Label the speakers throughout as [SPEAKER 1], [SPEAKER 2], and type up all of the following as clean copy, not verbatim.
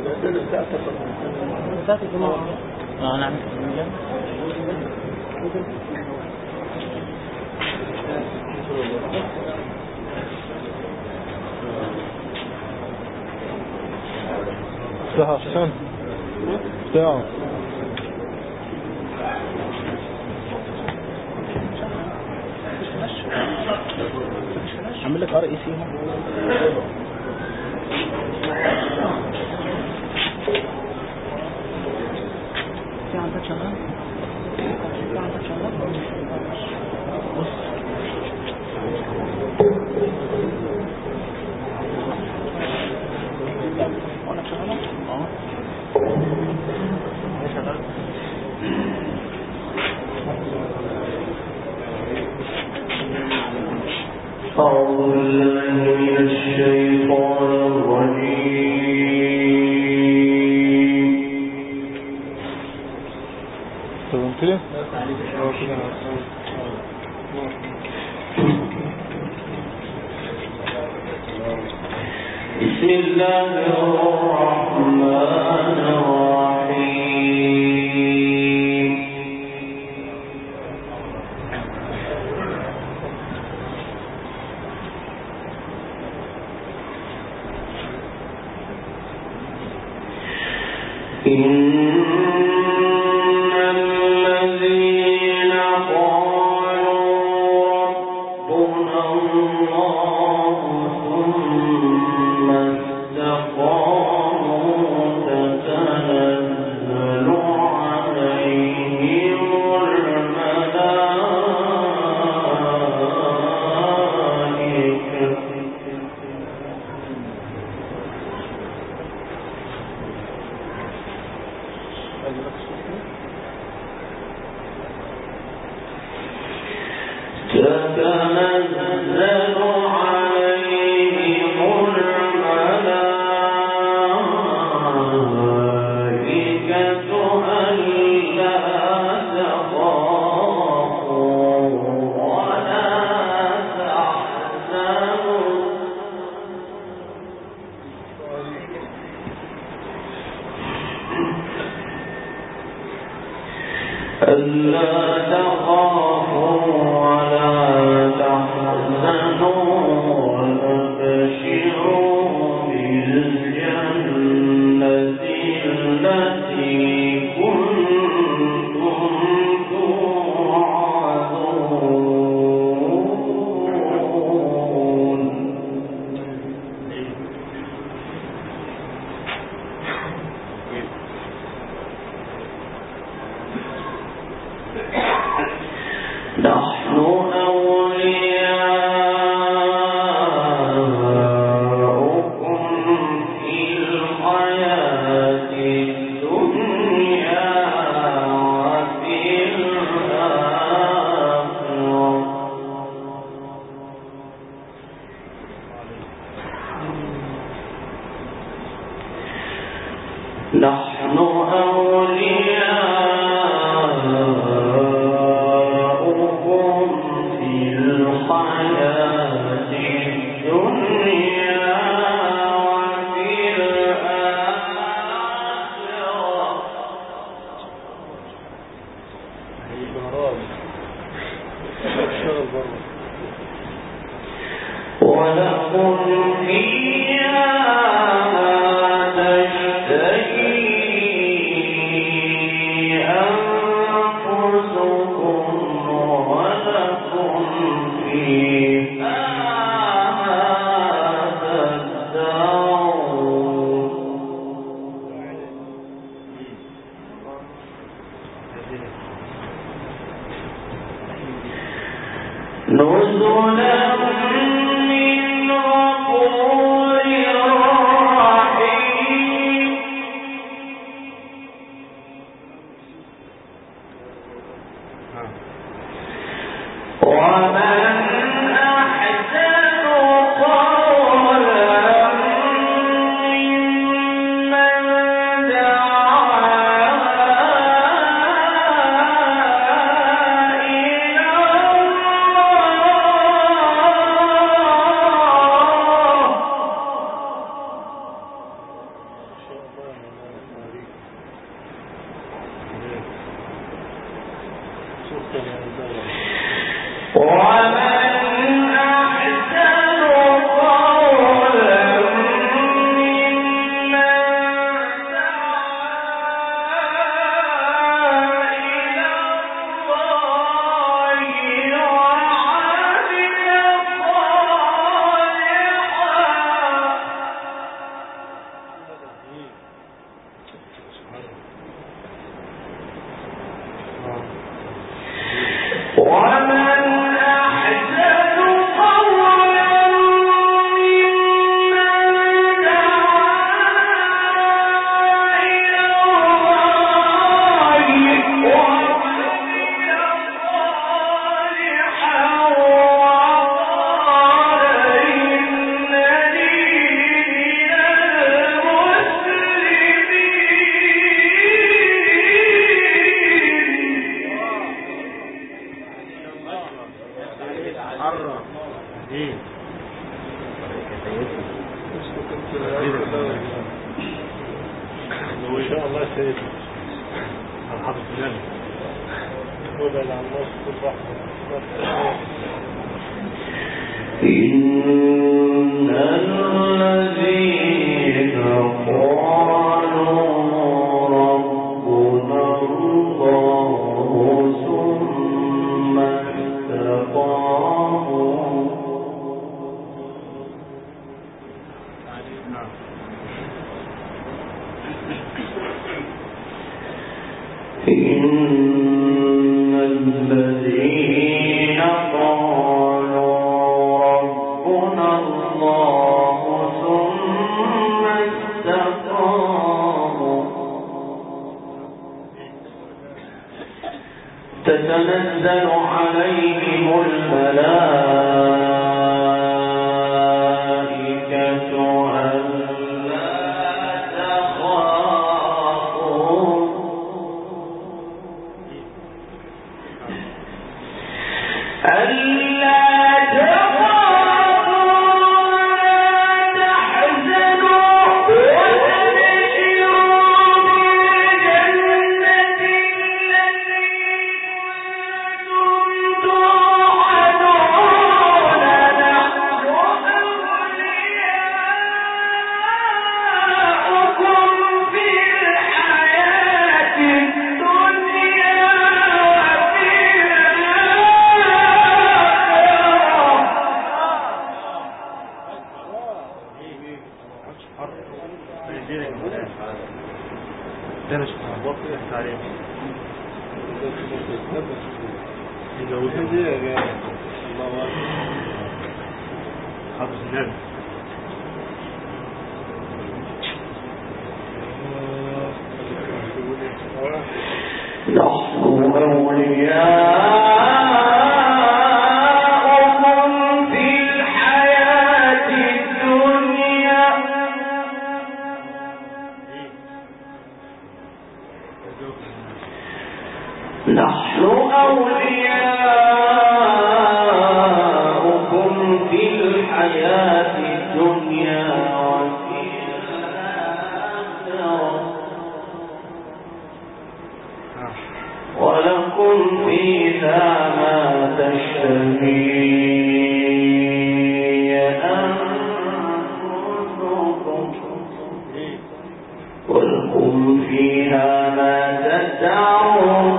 [SPEAKER 1] ذات الجماعة.
[SPEAKER 2] نعم.
[SPEAKER 3] ساعة حسن ساعة
[SPEAKER 2] عمل لك رئيسيهم
[SPEAKER 1] في عندك شغال؟ في عندك شغال؟ وانا شغال؟ شغال.
[SPEAKER 4] أعوذ بالله من الشيطان الرجيم.
[SPEAKER 3] تمام كده؟
[SPEAKER 4] بسم الله الرحمن الرحيم. الذين قالوا ربنا الله ثم استقاموا تتنزل عليهم الملائكة تتنزل عليهم الملائكة ألا تخافوا ولا تحزنوا ألا تخافوا ولا تحزنوا وأبشروا بالجنة التي كنتم توعدون. نحن أولياؤكم في الحياة الدنيا وفي الآخرة. نحن أولياؤكم في الحياة الدنيا وفي الآخرة. ولكم فيها ما تشتهي أنفسكم ولكم فيها ما تدعون. نزلا من غفور رحيم. ومن أحسن قولا ممن دعا إلى الله تتنزل عليهم الملائكة ألا تخافوا نحن أولياؤكم في الحياة الدنيا وفي الآخرة ولكم فيها ما تشتهي أنفسكم ولكم فيها ما تدعون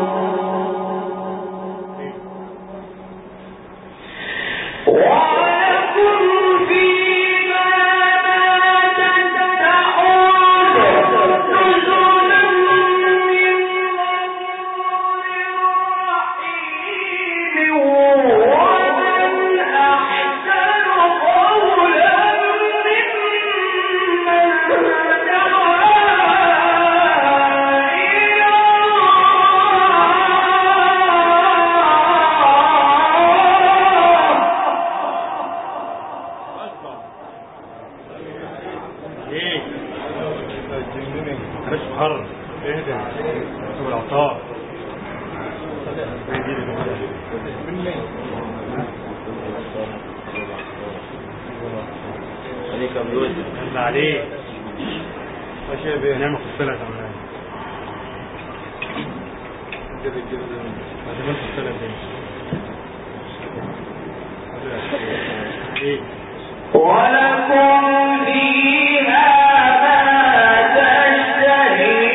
[SPEAKER 3] عليه ماشي بيه نعمل خصلة كمان
[SPEAKER 4] ولكم فيها ما تشتهي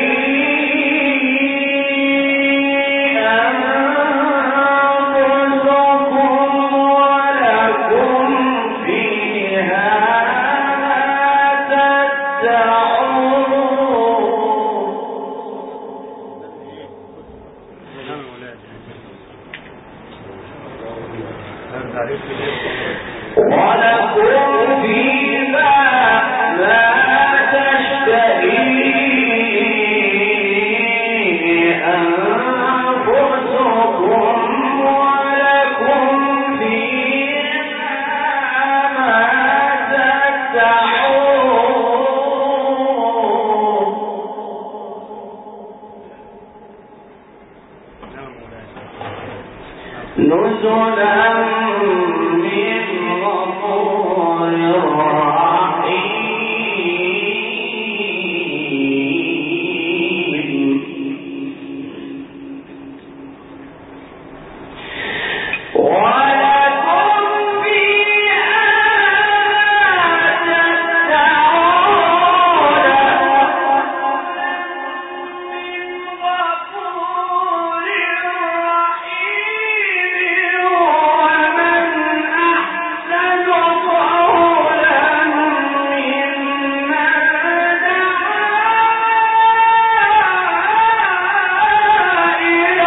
[SPEAKER 4] أنفسكم ولكم فيها ما ولكم فيما لا تشتهي أنفسكم ولكم فيها ما تدعون نزلا من غفور رحيم ولكم فيها تدعون من غفور رحيم ومن أحسن قولا ممن دعا إلى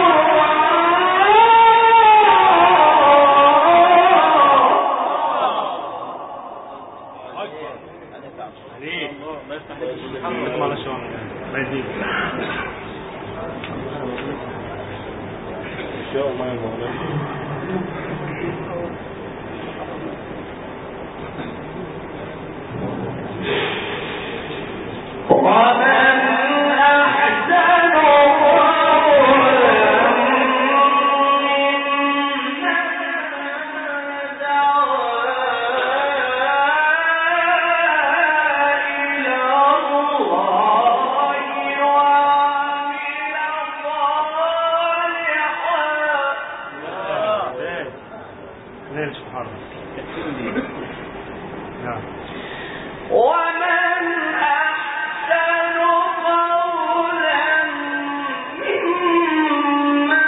[SPEAKER 4] ومن أحسن قولا ممن دعا إلى الله وعمل صالحا ومن أحسن قولا ممن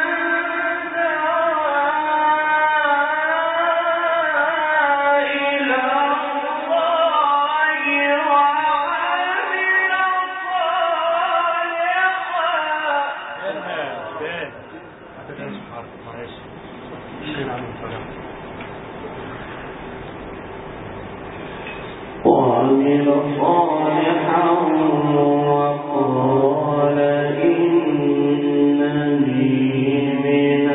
[SPEAKER 4] دعا إلى الله وعمل صالحا وقال إنني من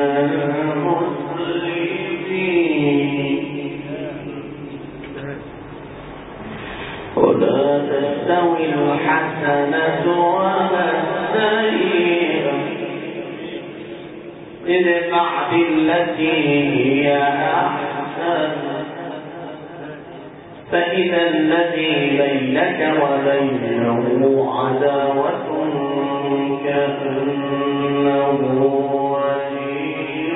[SPEAKER 4] المسلمين ولا تستوي الحسنة ولا السيئة ادفع بالتي هي أحسن فإذا الذي بينك وبينه عداوة كأنه ولي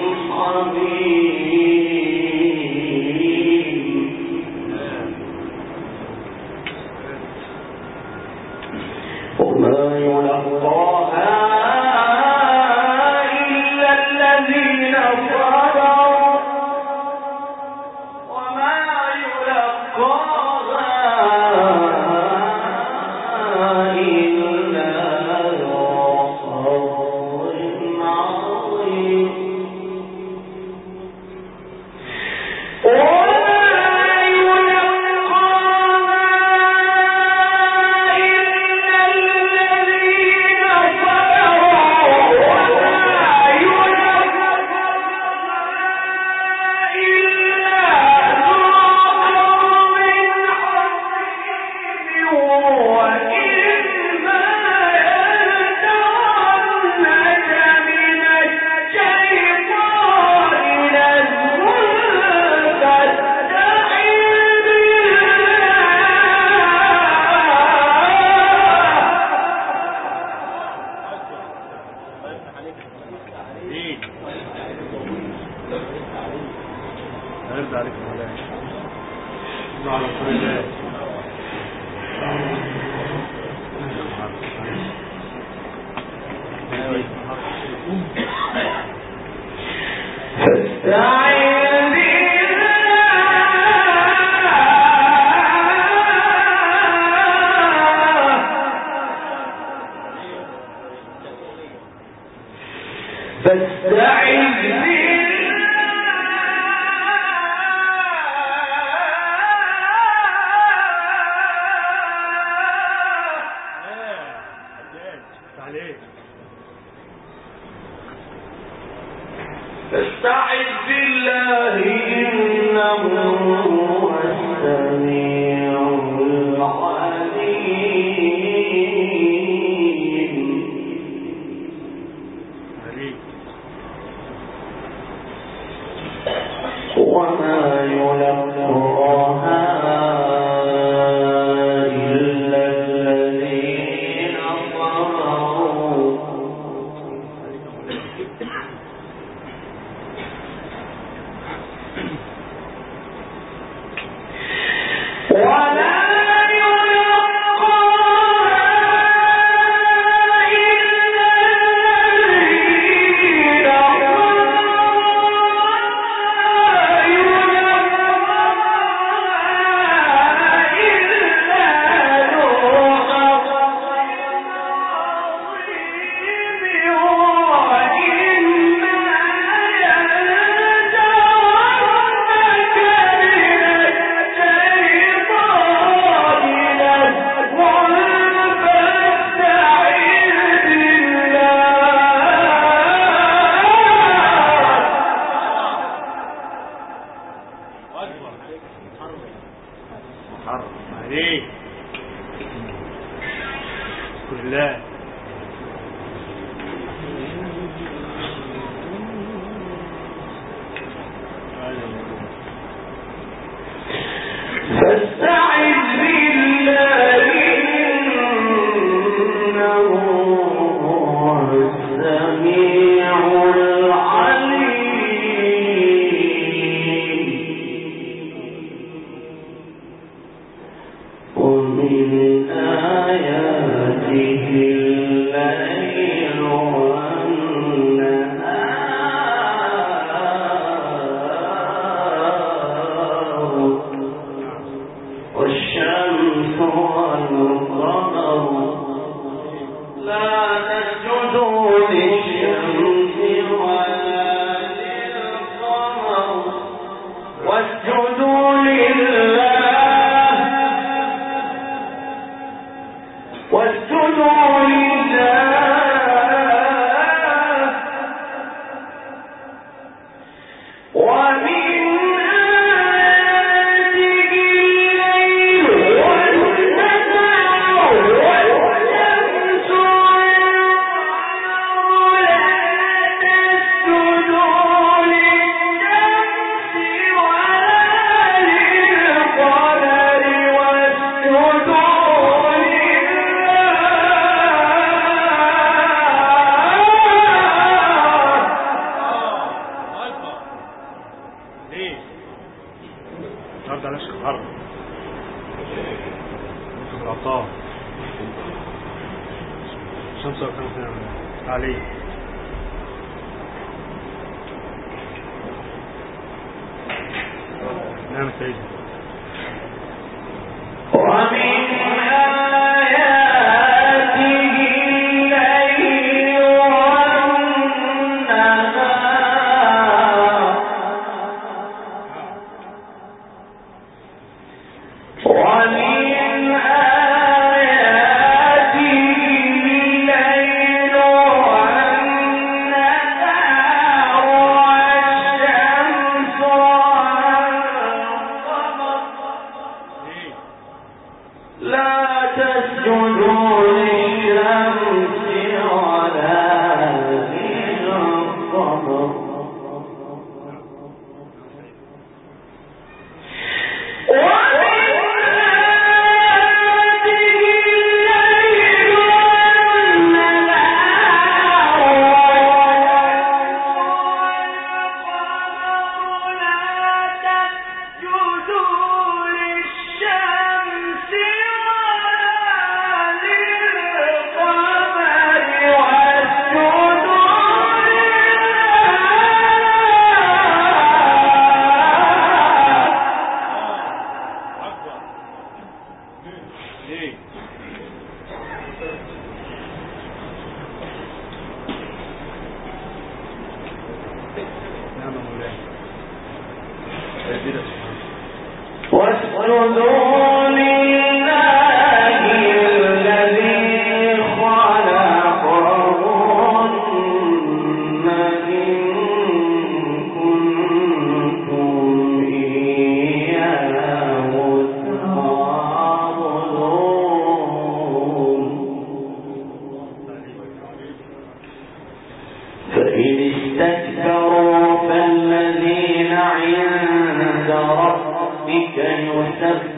[SPEAKER 4] حميم وما يلقاها إلا الذين صبروا وما يلقاها إلا ذو حظ عظيم وما يلقاها إلا الذين صبروا فاستعذ بالله إنه هو السميع العليم. وما يلقاها إلا الذين صبروا ولا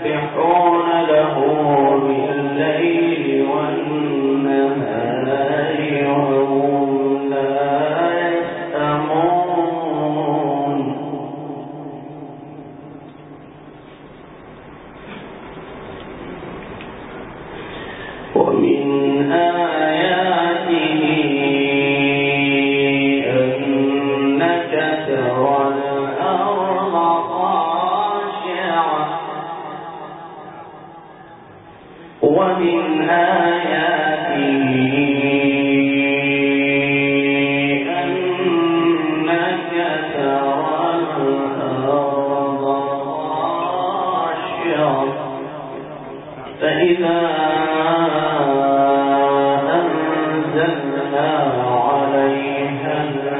[SPEAKER 4] يسبحون له بالليل والنهار وهم لا يسأمون ومن آياته أنك ترى الأرض خاشعة ومن آياته أنك ترى الأرض خاشعة فإذا أنزلنا عليها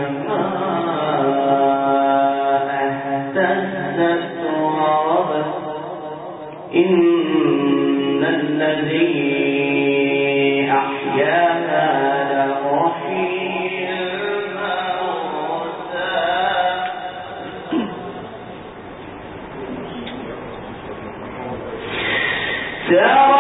[SPEAKER 4] الماء اهتزت وربت إن الذي أحياها لمحيي الموتى